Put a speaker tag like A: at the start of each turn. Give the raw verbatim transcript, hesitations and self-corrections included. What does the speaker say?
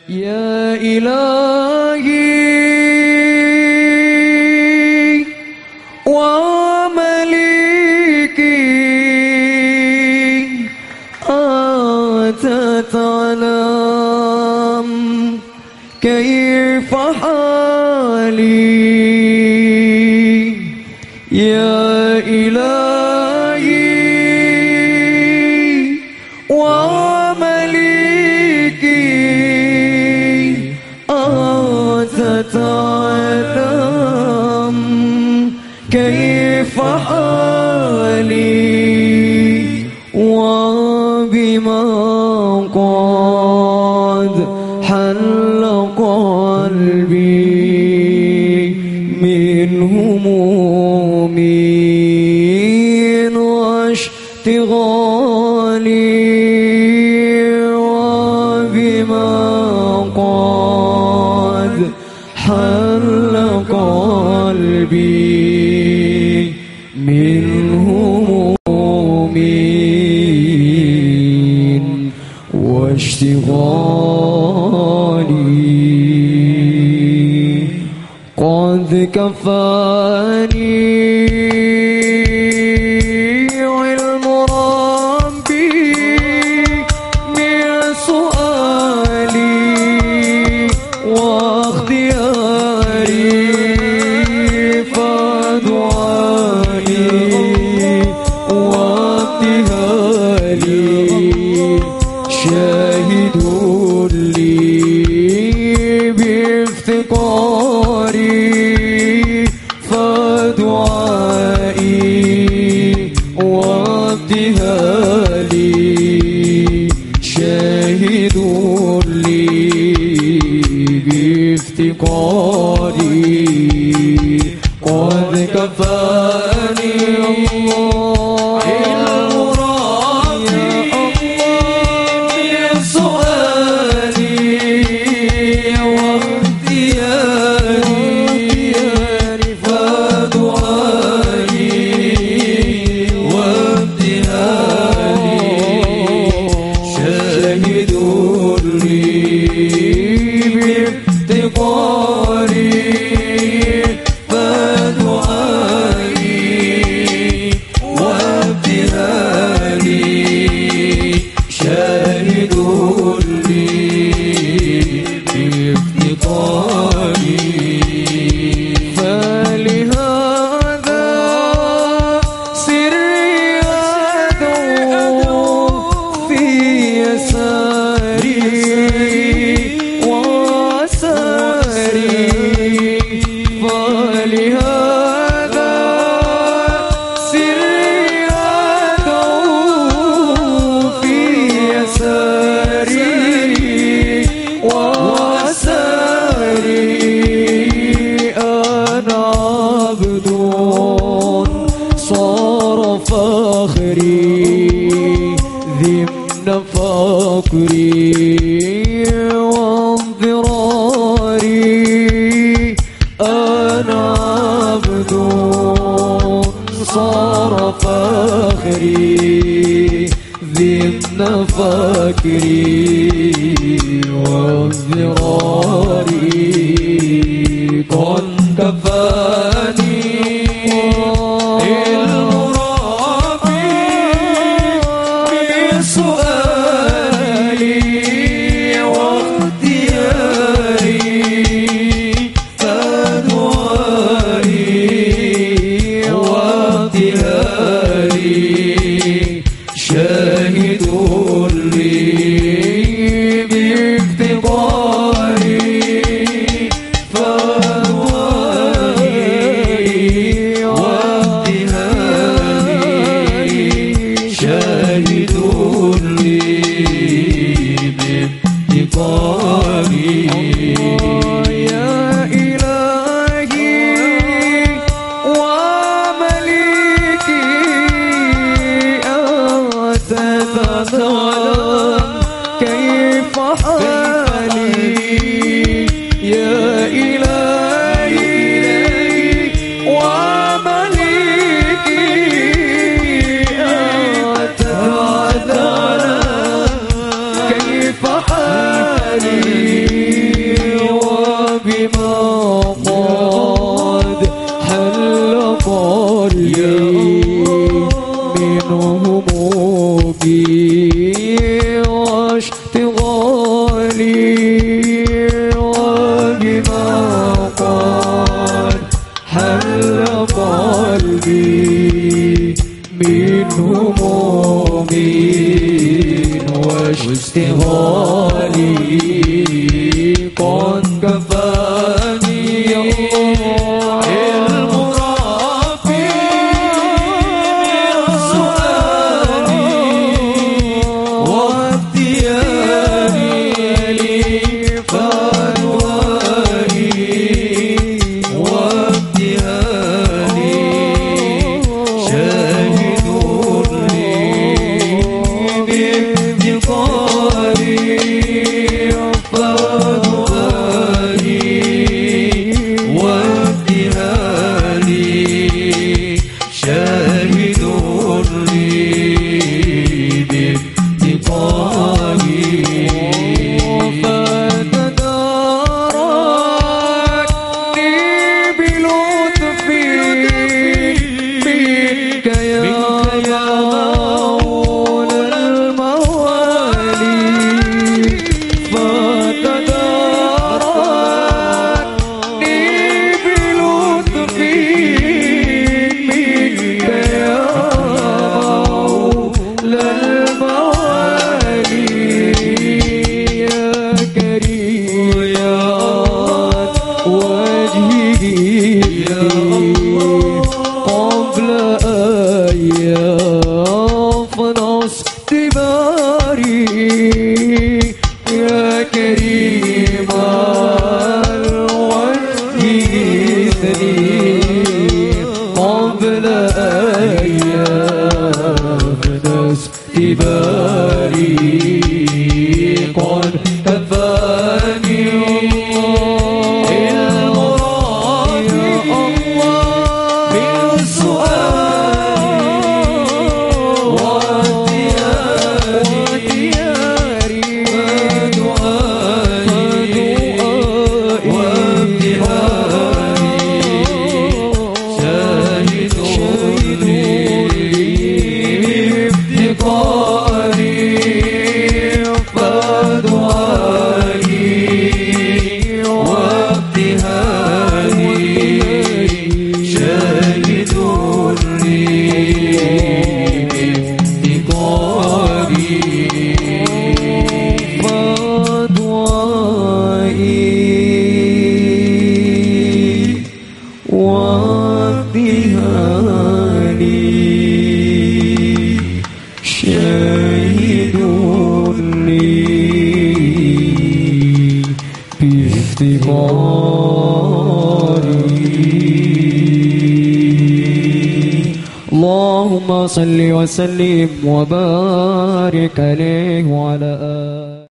A: يا إلهي ومليكي أنت تعلم كيف حالي يا إلهي ومليكي أنت تعلم كيف حالي وبما قد حل قلبي من هموم واشتغالي وبما قد حل قلبي من هموم واشتغالي قد كفاني علم ربي من سؤالي واختياري فدعائي وابتهالي شاهد لي بافتقاري فدعائي وابتهالي شاهد لي بافتقاري قد كفاني الله علم ربي من سؤالي واختياري فدعائي وابتهالي شاهد لي بافتقاري فدعائي وابتهالي شاهد لي بافتقاري فلهذا سري أدعو في يساري وعساري فلهذا سري أدعو في يساري وعساري أنا عبد صار فخري ضمن فقري وانضراري أنا عبد صار فخري ضمن فقري وانضراري قد كفاني علم ربي من سؤالي واختياري فدعائي وابتهالي شاهد لي بافتقاري فدعائي وابتهالي شاهد لي بافتقاري يا إلهي ومليكي أنت تعلم كيف حالي يا إلهي ومليكي أنت تعلم كيف حالي لي وبما قد حل قلبي من هموم واشتغالي قد كفاني المربي من سؤالي واختياري فانوالي وابتهالي شاهد لي بابتقالي فانوالي وابتهالي شاهد لي بابتقالي قبل أيام اختباري يا كريم الوجه قبل أيام اختباري قد كفاني شاهد لي بافتقاري. اللهم صل وسلم وبارك عليه وعلى آله